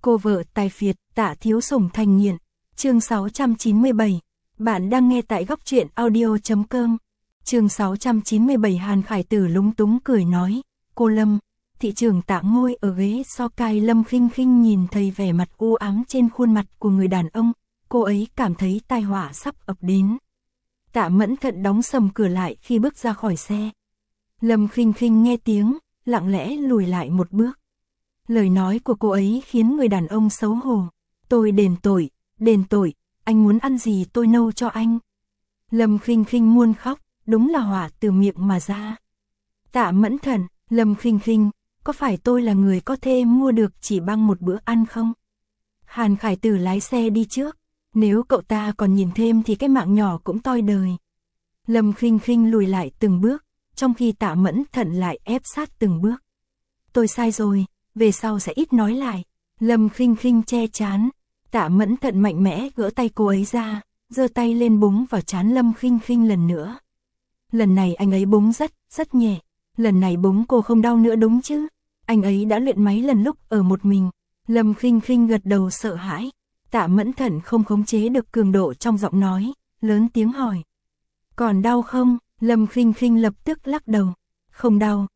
Cô vợ tài phiệt, Tạ Thiếu Sủng thành nghiện. Chương 697. Bạn đang nghe tại góc truyện audio.com. Chương 697. Hàn Khải Tử lúng túng cười nói, cô Lâm. Thị trưởng Tạ ngồi ở ghế so cai. Lâm Khinh Khinh nhìn thấy vẻ mặt u ám trên khuôn mặt của người đàn ông, cô ấy cảm thấy tai họa sắp ập đến. Tạ Mẫn Thận đóng sầm cửa lại khi bước ra khỏi xe. Lâm Khinh Khinh nghe tiếng, lặng lẽ lùi lại một bước. Lời nói của cô ấy khiến người đàn ông xấu hổ. Tôi đền tội, anh muốn ăn gì tôi nấu cho anh. Lâm Khinh Khinh muốn khóc, đúng là hỏa từ miệng mà ra. Tạ Mẫn Thận, Lâm Khinh Khinh, có phải tôi là người có thể mua được chỉ bằng một bữa ăn không? Hàn Khải Tử lái xe đi trước, nếu cậu ta còn nhìn thêm thì cái mạng nhỏ cũng toi đời. Lâm Khinh Khinh lùi lại từng bước, trong khi Tạ Mẫn Thận lại ép sát từng bước. Tôi sai rồi, về sau sẽ ít nói lại. Lâm Khinh Khinh che trán. Tạ Mẫn Thận mạnh mẽ gỡ tay cô ấy ra, giơ tay lên búng vào trán Lâm Khinh Khinh lần nữa. Lần này anh ấy búng rất nhẹ. Lần này búng cô không đau nữa đúng chứ? Anh ấy đã luyện mấy lần lúc ở một mình. Lâm Khinh Khinh gật đầu sợ hãi. Tạ Mẫn Thận không khống chế được cường độ trong giọng nói, lớn tiếng hỏi. Còn đau không? Lâm Khinh Khinh lập tức lắc đầu. Không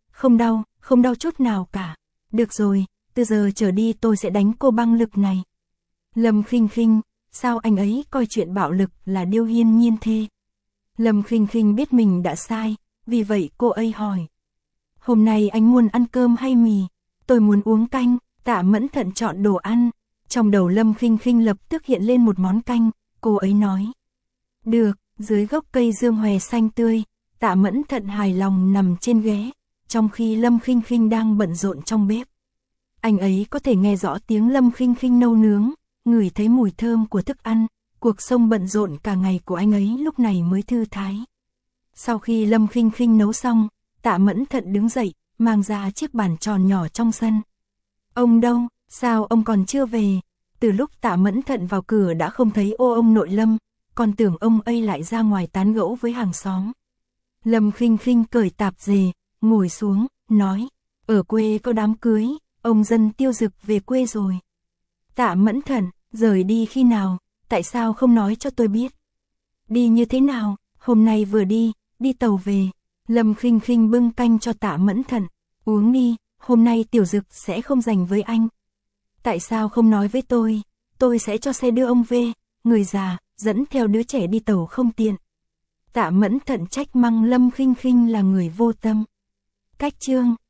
đau chút nào cả. Được rồi, từ giờ trở đi tôi sẽ đánh cô bằng lực này. Lâm Khinh Khinh, sao anh ấy coi chuyện bạo lực là điều hiển nhiên thế? Lâm Khinh Khinh biết mình đã sai, vì vậy cô ấy hỏi. Hôm nay anh muốn ăn cơm hay mì? Tôi muốn uống canh. Tạ Mẫn Thận chọn đồ ăn. Trong đầu Lâm Khinh Khinh lập tức hiện lên một món canh, cô ấy nói. Được, dưới gốc cây dương hòe xanh tươi, Tạ Mẫn Thận hài lòng nằm trên ghế, trong khi Lâm Khinh Khinh đang bận rộn trong bếp. Anh ấy có thể nghe rõ tiếng Lâm Khinh Khinh nấu nướng, ngửi thấy mùi thơm của thức ăn, cuộc sống bận rộn cả ngày của anh ấy lúc này mới thư thái. Sau khi Lâm Khinh Khinh nấu xong, Tạ Mẫn Thận đứng dậy, mang ra chiếc bàn tròn nhỏ trong sân. Ông đâu, sao ông còn chưa về? Từ lúc Tạ Mẫn Thận vào cửa đã không thấy ông nội Lâm, còn tưởng ông ấy lại ra ngoài tán gẫu với hàng xóm. Lâm Khinh Khinh cởi tạp dề, ngồi xuống, nói, ở quê có đám cưới, ông Dân Tiêu Dực về quê rồi. Tạ Mẫn Thận, rời đi khi nào, tại sao không nói cho tôi biết? Đi như thế nào, hôm nay vừa đi tàu về. Lâm Khinh Khinh bưng canh cho Tạ Mẫn Thận, uống đi, hôm nay Tiểu Dực sẽ không dành với anh. Tại sao không nói với tôi sẽ cho xe đưa ông về, người già, dẫn theo đứa trẻ đi tàu không tiện. Tạ Mẫn Thận trách mắng Lâm Khinh Khinh là người vô tâm. Cách chương